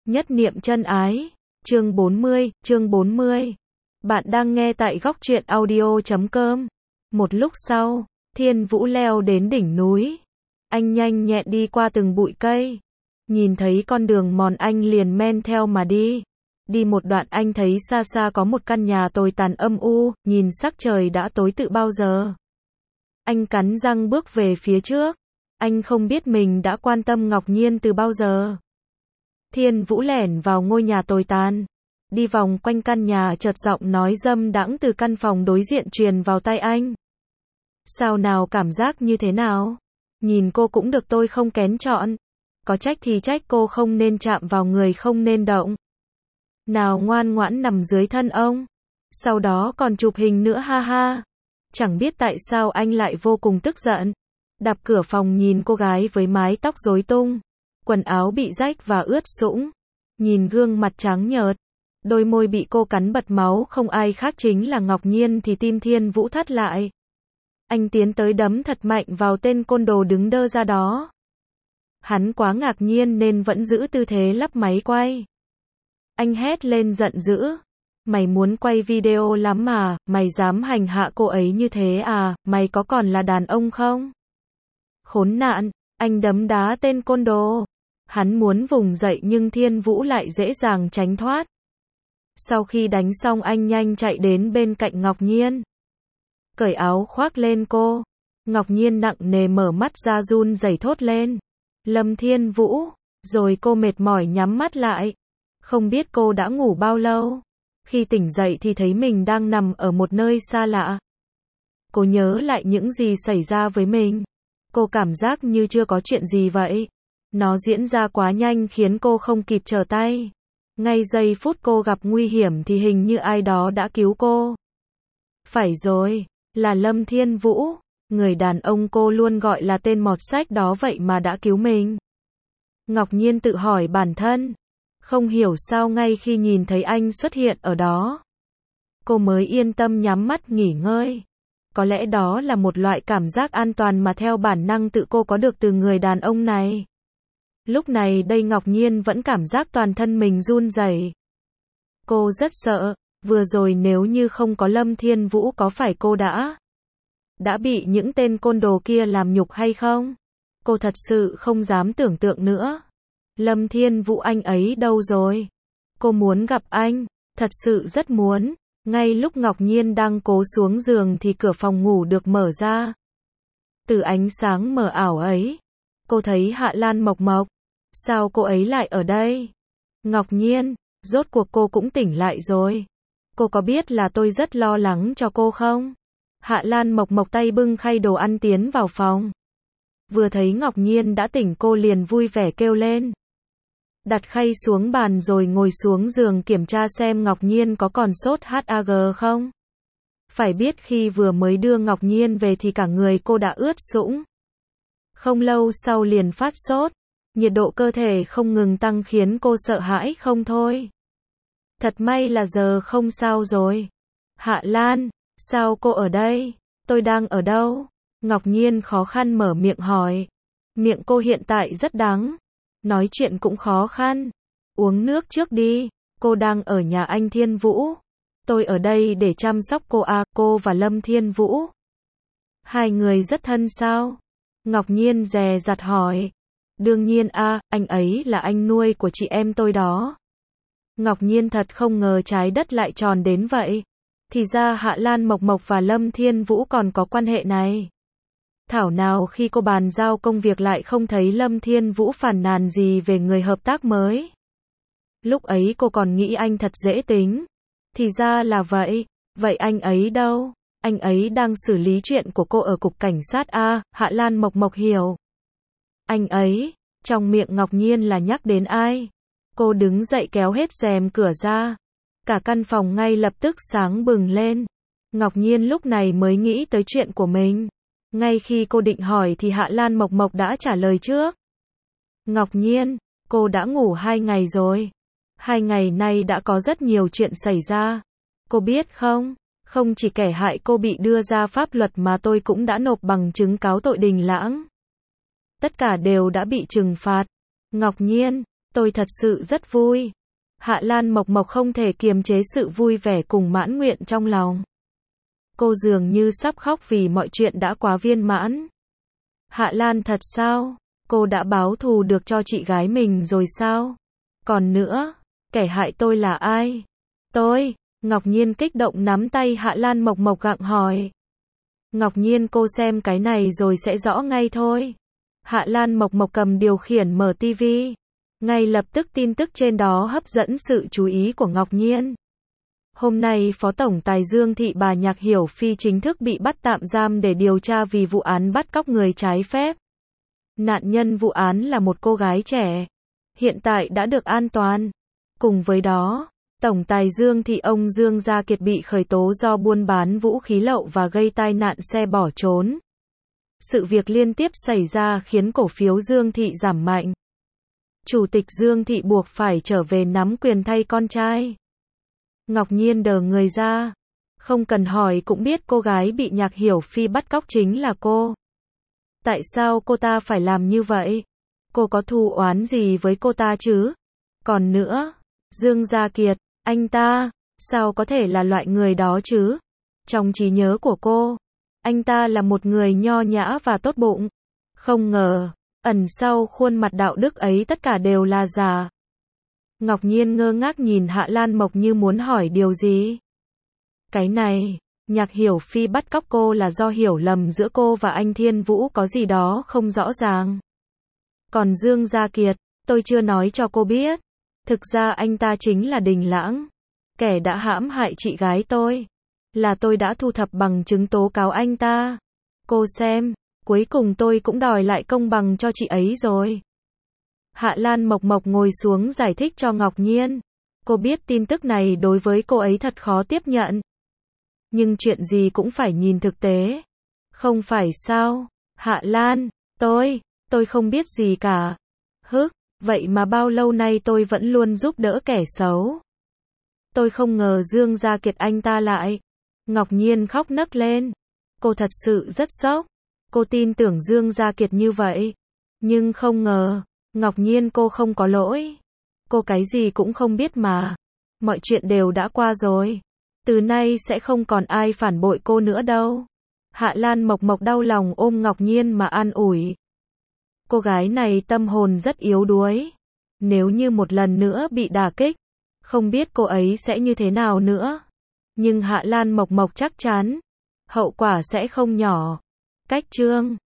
Nhất niệm chân ái. Chương 40. Bạn đang nghe tại góc truyện audio.com. Một lúc sau, Thiên Vũ leo đến đỉnh núi. Anh nhanh nhẹn đi qua từng bụi cây. Nhìn thấy con đường mòn anh liền men theo mà đi. Đi một đoạn anh thấy xa xa có một căn nhà tồi tàn âm u, nhìn sắc trời đã tối từ bao giờ. Anh cắn răng bước về phía trước. Anh không biết mình đã quan tâm Ngọc Nhiên từ bao giờ. Thiên Vũ lẻn vào ngôi nhà tồi tàn. Đi vòng quanh căn nhà, chợt giọng nói dâm đãng từ căn phòng đối diện truyền vào tai anh. Sao nào, cảm giác như thế nào? Nhìn cô cũng được, tôi không kén chọn. Có trách thì trách cô không nên chạm vào người, không nên động. Nào, ngoan ngoãn nằm dưới thân ông. Sau đó còn chụp hình nữa, ha ha. Chẳng biết tại sao anh lại vô cùng tức giận. Đạp cửa phòng nhìn cô gái với mái tóc rối tung, quần áo bị rách và ướt sũng. Nhìn gương mặt trắng nhợt, đôi môi bị cô cắn bật máu, không ai khác chính là Ngọc Nhiên, thì tim Thiên Vũ thắt lại. Anh tiến tới đấm thật mạnh vào tên côn đồ đứng đơ ra đó. Hắn quá ngạc nhiên nên vẫn giữ tư thế lắp máy quay. Anh hét lên giận dữ. Mày muốn quay video lắm mà, mày dám hành hạ cô ấy như thế à, mày có còn là đàn ông không? Khốn nạn, anh đấm đá tên côn đồ. Hắn muốn vùng dậy nhưng Thiên Vũ lại dễ dàng tránh thoát. Sau khi đánh xong anh nhanh chạy đến bên cạnh Ngọc Nhiên. Cởi áo khoác lên cô. Ngọc Nhiên nặng nề mở mắt ra run rẩy thốt lên. Lâm Thiên Vũ. Rồi cô mệt mỏi nhắm mắt lại. Không biết cô đã ngủ bao lâu. Khi tỉnh dậy thì thấy mình đang nằm ở một nơi xa lạ. Cô nhớ lại những gì xảy ra với mình. Cô cảm giác như chưa có chuyện gì vậy. Nó diễn ra quá nhanh khiến cô không kịp trở tay. Ngay giây phút cô gặp nguy hiểm thì hình như ai đó đã cứu cô. Phải rồi, là Lâm Thiên Vũ. Người đàn ông cô luôn gọi là tên mọt sách đó vậy mà đã cứu mình. Ngọc Nhiên tự hỏi bản thân. Không hiểu sao ngay khi nhìn thấy anh xuất hiện ở đó, cô mới yên tâm nhắm mắt nghỉ ngơi. Có lẽ đó là một loại cảm giác an toàn mà theo bản năng tự cô có được từ người đàn ông này. Lúc này đây Ngọc Nhiên vẫn cảm giác toàn thân mình run rẩy. Cô rất sợ, vừa rồi nếu như không có Lâm Thiên Vũ có phải cô đã bị những tên côn đồ kia làm nhục hay không? Cô thật sự không dám tưởng tượng nữa. Lâm Thiên Vũ, anh ấy đâu rồi? Cô muốn gặp anh, thật sự rất muốn. Ngay lúc Ngọc Nhiên đang cố xuống giường thì cửa phòng ngủ được mở ra. Từ ánh sáng mờ ảo ấy, cô thấy Hạ Lan Mộc Mộc. Sao cô ấy lại ở đây? Ngọc Nhiên, rốt cuộc cô cũng tỉnh lại rồi. Cô có biết là tôi rất lo lắng cho cô không? Hạ Lan Mộc Mộc tay bưng khay đồ ăn tiến vào phòng. Vừa thấy Ngọc Nhiên đã tỉnh cô liền vui vẻ kêu lên. Đặt khay xuống bàn rồi ngồi xuống giường kiểm tra xem Ngọc Nhiên có còn sốt HAG không. Phải biết khi vừa mới đưa Ngọc Nhiên về thì cả người cô đã ướt sũng. Không lâu sau liền phát sốt. Nhiệt độ cơ thể không ngừng tăng khiến cô sợ hãi không thôi. Thật may là giờ không sao rồi. Hạ Lan, sao cô ở đây? Tôi đang ở đâu? Ngọc Nhiên khó khăn mở miệng hỏi. Miệng cô hiện tại rất đắng. Nói chuyện cũng khó khăn. Uống nước trước đi. Cô đang ở nhà anh Thiên Vũ. Tôi ở đây để chăm sóc cô à, cô và Lâm Thiên Vũ. Hai người rất thân sao? Ngọc Nhiên dè dặt hỏi. Đương nhiên à, anh ấy là anh nuôi của chị em tôi đó. Ngọc Nhiên thật không ngờ trái đất lại tròn đến vậy. Thì ra Hạ Lan Mộc Mộc và Lâm Thiên Vũ còn có quan hệ này. Thảo nào khi cô bàn giao công việc lại không thấy Lâm Thiên Vũ phàn nàn gì về người hợp tác mới. Lúc ấy cô còn nghĩ anh thật dễ tính. Thì ra là vậy. Vậy anh ấy đâu? Anh ấy đang xử lý chuyện của cô ở cục cảnh sát A. Hạ Lan Mộc Mộc hiểu. Anh ấy, trong miệng Ngọc Nhiên là nhắc đến ai? Cô đứng dậy kéo hết rèm cửa ra. Cả căn phòng ngay lập tức sáng bừng lên. Ngọc Nhiên lúc này mới nghĩ tới chuyện của mình. Ngay khi cô định hỏi thì Hạ Lan Mộc Mộc đã trả lời trước. Ngọc Nhiên, cô đã ngủ 2 ngày rồi. 2 ngày nay đã có rất nhiều chuyện xảy ra. Cô biết không? Không chỉ kẻ hại cô bị đưa ra pháp luật mà tôi cũng đã nộp bằng chứng cáo tội Đình Lãng. Tất cả đều đã bị trừng phạt. Ngọc Nhiên, Tôi thật sự rất vui. Hạ Lan Mộc Mộc không thể kiềm chế sự vui vẻ cùng mãn nguyện trong lòng. Cô dường như sắp khóc vì mọi chuyện đã quá viên mãn. Hạ Lan thật sao? Cô đã báo thù được cho chị gái mình rồi sao? Còn nữa, kẻ hại tôi là ai? Tôi, Ngọc Nhiên kích động nắm tay Hạ Lan Mộc Mộc gặng hỏi. Ngọc Nhiên cô xem cái này rồi sẽ rõ ngay thôi. Hạ Lan Mộc Mộc cầm điều khiển mở tivi. Ngay lập tức tin tức trên đó hấp dẫn sự chú ý của Ngọc Nhiên. Hôm nay Phó Tổng Tài Dương Thị bà Nhạc Hiểu Phi chính thức bị bắt tạm giam để điều tra vì vụ án bắt cóc người trái phép. Nạn nhân vụ án là một cô gái trẻ. Hiện tại đã được an toàn. Cùng với đó, Tổng Tài Dương Thị ông Dương Gia Kiệt bị khởi tố do buôn bán vũ khí lậu và gây tai nạn xe bỏ trốn. Sự việc liên tiếp xảy ra khiến cổ phiếu Dương Thị giảm mạnh. Chủ tịch Dương Thị buộc phải trở về nắm quyền thay con trai. Ngọc Nhiên đờ người ra. Không cần hỏi cũng biết cô gái bị Nhạc Hiểu Phi bắt cóc chính là cô. Tại sao cô ta phải làm như vậy? Cô có thù oán gì với cô ta chứ? Còn nữa, Dương Gia Kiệt, anh ta, sao có thể là loại người đó chứ? Trong trí nhớ của cô, anh ta là một người nho nhã và tốt bụng. Không ngờ, ẩn sau khuôn mặt đạo đức ấy tất cả đều là giả. Ngọc Nhiên ngơ ngác nhìn Hạ Lan Mộc như muốn hỏi điều gì. Cái này, Nhạc Hiểu Phi bắt cóc cô là do hiểu lầm giữa cô và anh Thiên Vũ có gì đó không rõ ràng. Còn Dương Gia Kiệt, tôi chưa nói cho cô biết. Thực ra anh ta chính là Đình Lãng. Kẻ đã hãm hại chị gái tôi. Là tôi đã thu thập bằng chứng tố cáo anh ta. Cô xem, cuối cùng tôi cũng đòi lại công bằng cho chị ấy rồi. Hạ Lan Mộc Mộc ngồi xuống giải thích cho Ngọc Nhiên. Cô biết tin tức này đối với cô ấy thật khó tiếp nhận. Nhưng chuyện gì cũng phải nhìn thực tế. Không phải sao? Hạ Lan, tôi không biết gì cả. Vậy mà bao lâu nay tôi vẫn luôn giúp đỡ kẻ xấu. Tôi không ngờ Dương Gia Kiệt anh ta lại. Ngọc Nhiên khóc nấc lên. Cô thật sự rất sốc. Cô tin tưởng Dương Gia Kiệt như vậy. Nhưng không ngờ, Ngọc Nhiên cô không có lỗi. Cô cái gì cũng không biết mà. Mọi chuyện đều đã qua rồi. Từ nay sẽ không còn ai phản bội cô nữa đâu. Hạ Lan Mộc Mộc đau lòng ôm Ngọc Nhiên mà an ủi. Cô gái này tâm hồn rất yếu đuối. Nếu như một lần nữa bị đả kích, không biết cô ấy sẽ như thế nào nữa. Nhưng Hạ Lan Mộc Mộc chắc chắn, hậu quả sẽ không nhỏ. Cách chương